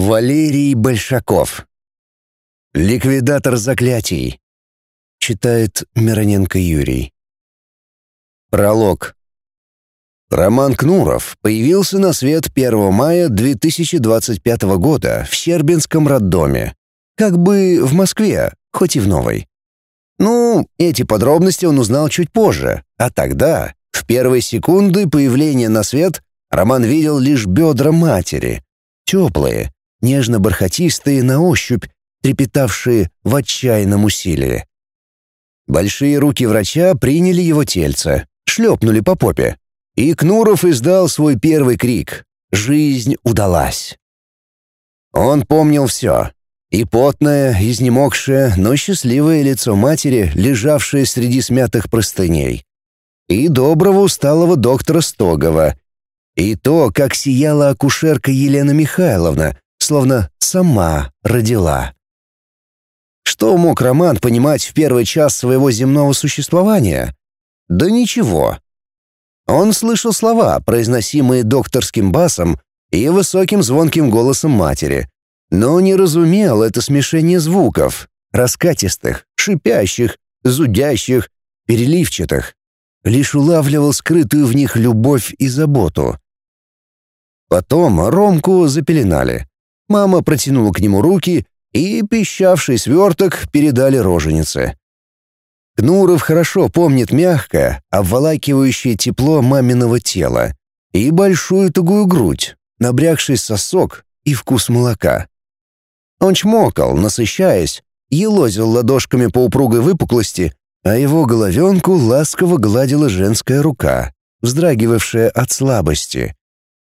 Валерий Большаков. Ликвидатор заклятий. Читает Мироненко Юрий. Пролог. Роман Кнуров появился на свет 1 мая 2025 года в Щербинском роддоме. Как бы в Москве, хоть и в Новой. Эти подробности он узнал чуть позже, а тогда, в первые секунды появления на свет, Роман видел лишь бедра матери. Теплые, нежно-бархатистые на ощупь, трепетавшие в отчаянном усилии. Большие руки врача приняли его тельце, шлепнули по попе. И Кнуров издал свой первый крик. Жизнь удалась. Он помнил все. И потное, изнемогшее, но счастливое лицо матери, лежавшее среди смятых простыней. И доброго усталого доктора Стогова. И то, как сияла акушерка Елена Михайловна, словно сама родила. Что мог Роман понимать в первый час своего земного существования? Да ничего. Он слышал слова, произносимые докторским басом и высоким звонким голосом матери, но не разумел это смешение звуков, раскатистых, шипящих, зудящих, переливчатых. Лишь улавливал скрытую в них любовь и заботу. Потом Ромку запеленали. Мама протянула к нему руки, и пищавший сверток передали роженице. Кнуров хорошо помнит мягкое, обволакивающее тепло маминого тела и большую тугую грудь, набрякший сосок и вкус молока. Он чмокал, насыщаясь, елозил ладошками по упругой выпуклости, а его головенку ласково гладила женская рука, вздрагивавшая от слабости.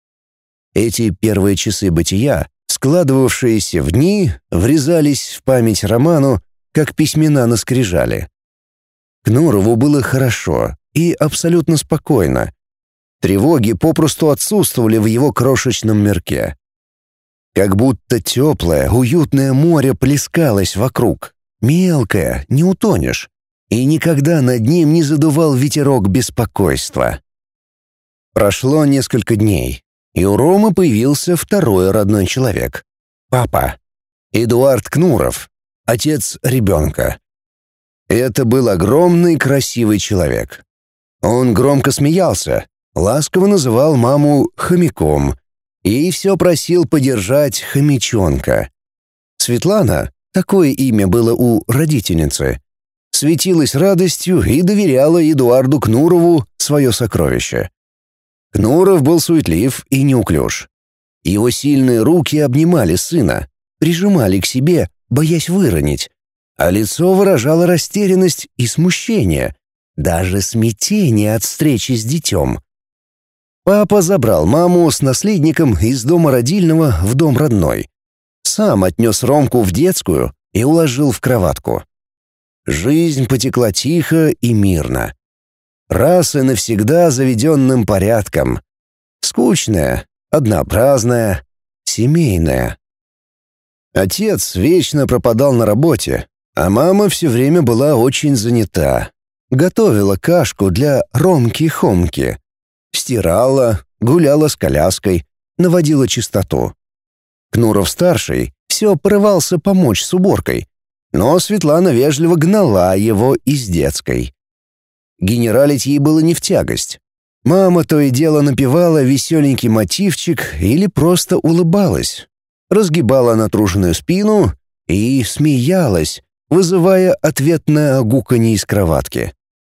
Эти первые часы бытия, складывавшиеся в дни, врезались в память Роману, как письмена на скрижали. Кнурову было хорошо и абсолютно спокойно. Тревоги попросту отсутствовали в его крошечном мирке. Как будто теплое, уютное море плескалось вокруг. Мелкое, не утонешь. И никогда над ним не задувал ветерок беспокойства. Прошло несколько дней, и у Ромы появился второй родной человек — папа. Эдуард Кнуров, отец ребенка. Это был огромный красивый человек. Он громко смеялся, ласково называл маму хомяком и все просил подержать хомячонка. Светлана, такое имя было у родительницы, светилась радостью и доверяла Эдуарду Кнурову свое сокровище. Кнуров был суетлив и неуклюж. Его сильные руки обнимали сына, прижимали к себе, боясь выронить, а лицо выражало растерянность и смущение, даже смятение от встречи с детем. Папа забрал маму с наследником из дома родильного в дом родной. Сам отнес Ромку в детскую и уложил в кроватку. Жизнь потекла тихо и мирно. Раз и навсегда заведенным порядком. Скучная, однообразная, семейная. Отец вечно пропадал на работе, а мама все время была очень занята. Готовила кашку для Ромки-Хомки. Стирала, гуляла с коляской, наводила чистоту. Кнуров-старший все порывался помочь с уборкой, но Светлана вежливо гнала его из детской. Генералить ей было не в тягость. Мама то и дело напевала веселенький мотивчик или просто улыбалась, разгибала натруженную спину и смеялась, вызывая ответное гуканье из кроватки.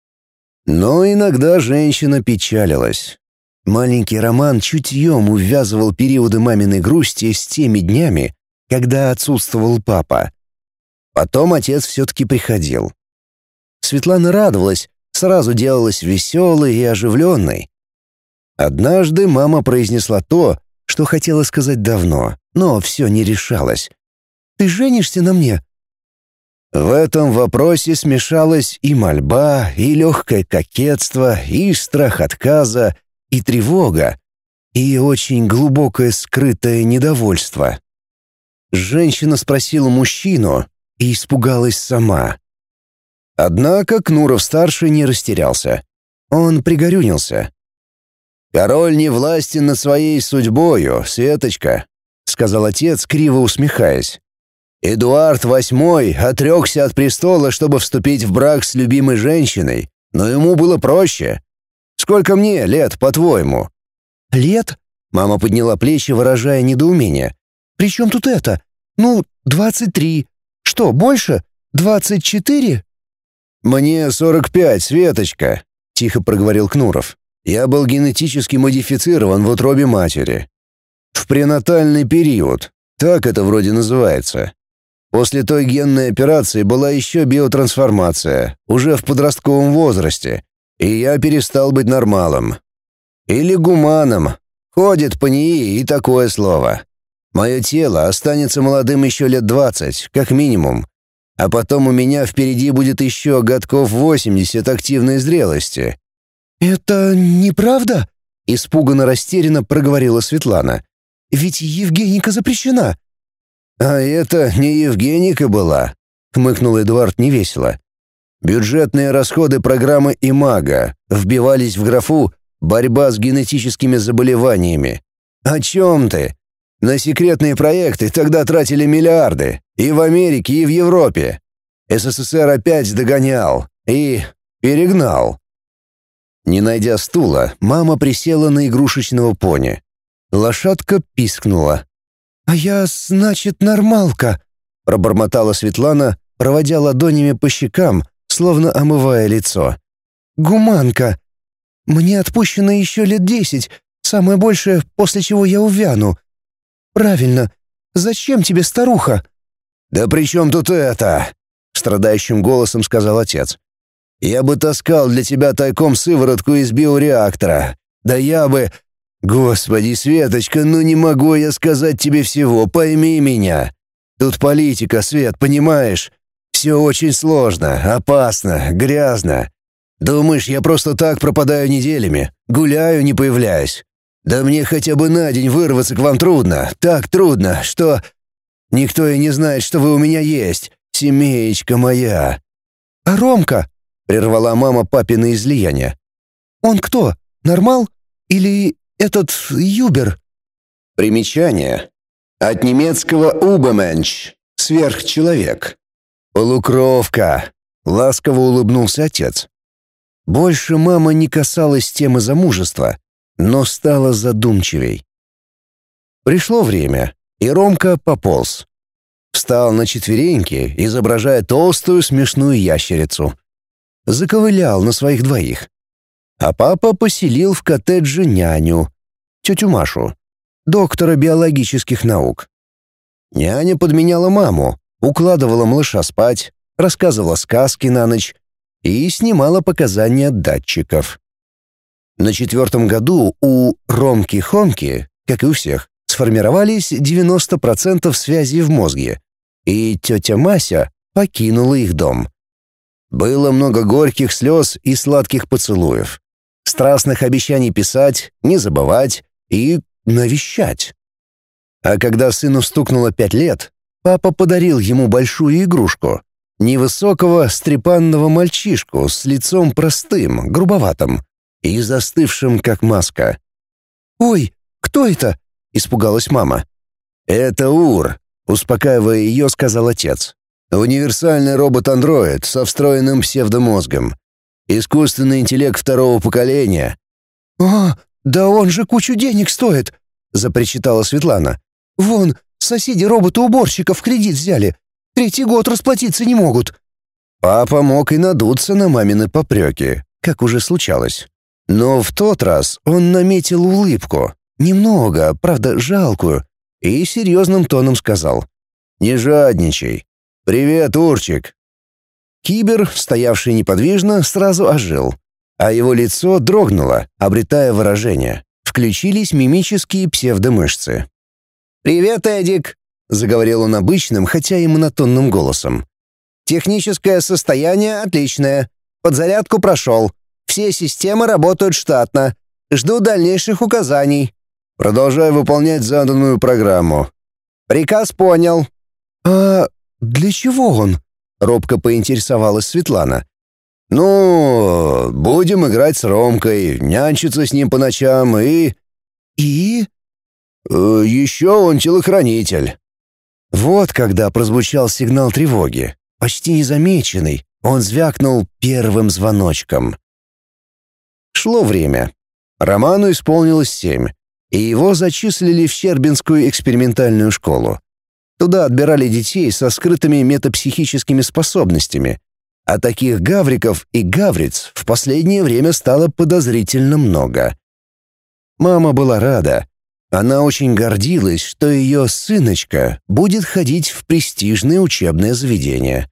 Но иногда женщина печалилась. Маленький Роман чутьем увязывал периоды маминой грусти с теми днями, когда отсутствовал папа. Потом отец все-таки приходил. Светлана радовалась, сразу делалась веселой и оживленной. Однажды мама произнесла то, что хотела сказать давно, но все не решалась. «Ты женишься на мне?» В этом вопросе смешалась и мольба, и легкое кокетство, и страх отказа, и тревога, и очень глубокое скрытое недовольство. Женщина спросила мужчину и испугалась сама. Однако Кнуров-старший не растерялся. Он пригорюнился. «Король не властен над своей судьбою, Светочка. — сказал отец, криво усмехаясь. «Эдуард VIII отрекся от престола, чтобы вступить в брак с любимой женщиной, но ему было проще. Сколько мне лет, по-твоему?» «Лет?» — мама подняла плечи, выражая недоумение. «При чем тут это? Ну, 23. Что, больше? 24?» «Мне 45, Светочка», — тихо проговорил Кнуров. «Я был генетически модифицирован в утробе матери. В пренатальный период, так это вроде называется. После той генной операции была еще биотрансформация, уже в подростковом возрасте, и я перестал быть нормалом. Или гуманом. Ходит по ней и такое слово. Мое тело останется молодым еще лет 20, как минимум. А потом у меня впереди будет еще годков 80 активной зрелости». «Это неправда?» — испуганно растерянно проговорила Светлана. «Ведь Евгеника запрещена». «А это не Евгеника была», — хмыкнул Эдуард невесело. «Бюджетные расходы программы «Имага» вбивались в графу «Борьба с генетическими заболеваниями». О чем ты? На секретные проекты тогда тратили миллиарды. И в Америке, и в Европе. СССР опять догонял. И перегнал». Не найдя стула, мама присела на игрушечного пони. Лошадка пискнула. «А я, значит, нормалка», — пробормотала Светлана, проводя ладонями по щекам, словно омывая лицо. «Гуманка. Мне отпущено еще лет 10, самое большее, после чего я увяну. Правильно. Зачем тебе старуха?» «Да при чем тут это?» — страдающим голосом сказал отец. «Я бы таскал для тебя тайком сыворотку из биореактора. Да я бы... Господи, Светочка, ну не могу я сказать тебе всего, пойми меня. Тут политика, Свет, понимаешь? Все очень сложно, опасно, грязно. Думаешь, я просто так пропадаю неделями, гуляю, не появляюсь? Да мне хотя бы на день вырваться к вам трудно, так трудно, что... Никто и не знает, что вы у меня есть, семеечка моя». «А Ромка?» — прервала мама папины излияния. «Он кто? Нормал? Или этот Юбер?» Примечание. От немецкого «Уберменsch» — сверхчеловек. «Полукровка», — ласково улыбнулся отец. Больше мама не касалась темы замужества, но стала задумчивей. Пришло время, и Ромка пополз. Встал на четвереньки, изображая толстую смешную ящерицу. Заковылял на своих двоих. А папа поселил в коттедже няню, тетю Машу, доктора биологических наук. Няня подменяла маму, укладывала малыша спать, рассказывала сказки на ночь и снимала показания датчиков. На 4-м году у Ромки-Хомки, как и у всех, сформировались 90% связей в мозге, и тетя Мася покинула их дом. Было много горьких слез и сладких поцелуев, страстных обещаний писать, не забывать и навещать. А когда сыну стукнуло 5 лет, папа подарил ему большую игрушку — невысокого стрепанного мальчишку с лицом простым, грубоватым и застывшим, как маска. «Ой, кто это?» — испугалась мама. «Это Ур», — успокаивая ее, сказал отец. «Универсальный робот-андроид со встроенным псевдомозгом. Искусственный интеллект второго поколения». «А, да он же кучу денег стоит!» — запричитала Светлана. «Вон, соседи робота-уборщика в кредит взяли. 3-й год расплатиться не могут». Папа мог и надуться на мамины попреки, как уже случалось. Но в тот раз он наметил улыбку, немного, правда, жалкую, и серьезным тоном сказал: «Не жадничай. Привет, Урчик». Кибер, стоявший неподвижно, сразу ожил, а его лицо дрогнуло, обретая выражение. Включились мимические псевдомышцы. «Привет, Эдик», — заговорил он обычным, хотя и монотонным голосом. «Техническое состояние отличное. Подзарядку прошел. Все системы работают штатно. Жду дальнейших указаний. Продолжай выполнять заданную программу». «Приказ понял». «А для чего он?» — робко поинтересовалась Светлана. «Ну, будем играть с Ромкой, нянчиться с ним по ночам и...» «И?» Еще он телохранитель». Вот когда прозвучал сигнал тревоги. Почти незамеченный, он звякнул первым звоночком. Шло время. Роману исполнилось 7, и его зачислили в Щербинскую экспериментальную школу. Туда отбирали детей со скрытыми метапсихическими способностями, а таких гавриков и гавриц в последнее время стало подозрительно много. Мама была рада. Она очень гордилась, что ее сыночка будет ходить в престижное учебное заведение.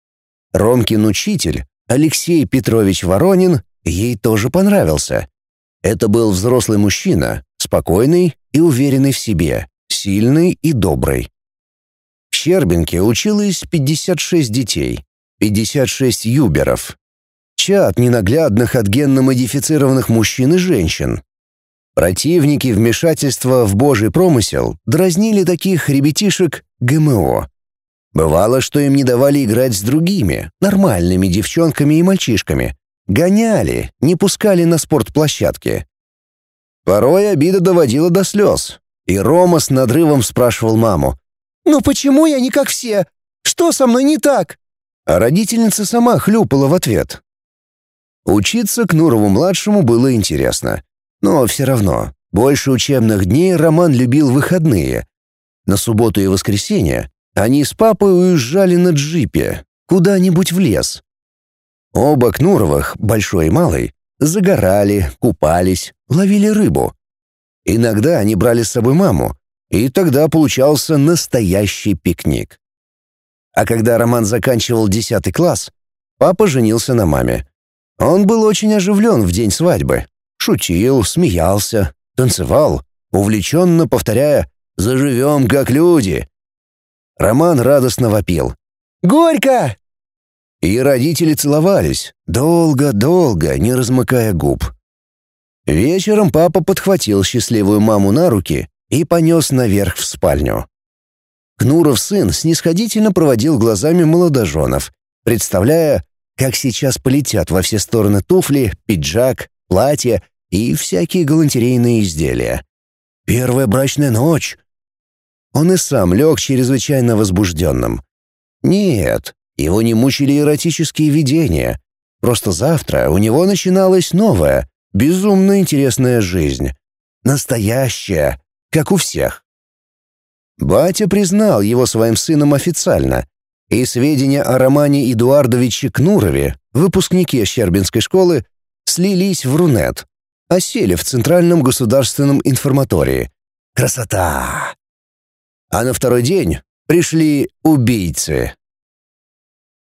Ромкин учитель, Алексей Петрович Воронин, ей тоже понравился. Это был взрослый мужчина, спокойный и уверенный в себе, сильный и добрый. В Щербинке училось 56 детей, 56 юберов. Чад ненаглядных от генно-модифицированных мужчин и женщин. Противники вмешательства в Божий промысел дразнили таких ребятишек ГМО. Бывало, что им не давали играть с другими, нормальными девчонками и мальчишками. Гоняли, не пускали на спортплощадки. Порой обида доводила до слез, и Рома с надрывом спрашивал маму: «Ну почему я не как все? Что со мной не так?» А родительница сама хлюпала в ответ. Учиться Кнурову-младшему было интересно. Но все равно, больше учебных дней Роман любил выходные. На субботу и воскресенье они с папой уезжали на джипе, куда-нибудь в лес. Оба Кнуровых, большой и малый, загорали, купались, ловили рыбу. Иногда они брали с собой маму, и тогда получался настоящий пикник. А когда Роман заканчивал 10 класс, папа женился на маме. Он был очень оживлен в день свадьбы. Шутил, смеялся, танцевал, увлеченно повторяя «Заживем как люди». Роман радостно вопил «Горько!». И родители целовались, долго-долго, не размыкая губ. Вечером папа подхватил счастливую маму на руки и понес наверх в спальню. Кнуров сын снисходительно проводил глазами молодоженов, представляя, как сейчас полетят во все стороны туфли, пиджак, платье и всякие галантерейные изделия. Первая брачная ночь. Он и сам лег чрезвычайно возбужденным. Нет, его не мучили эротические видения. Просто завтра у него начиналась новая, безумно интересная жизнь. Настоящая, как у всех. Батя признал его своим сыном официально, и сведения о Романе Эдуардовиче Кнурове, выпускнике Щербинской школы, слились в Рунет, осели в Центральном государственном информатории. Красота! А на второй день пришли убийцы.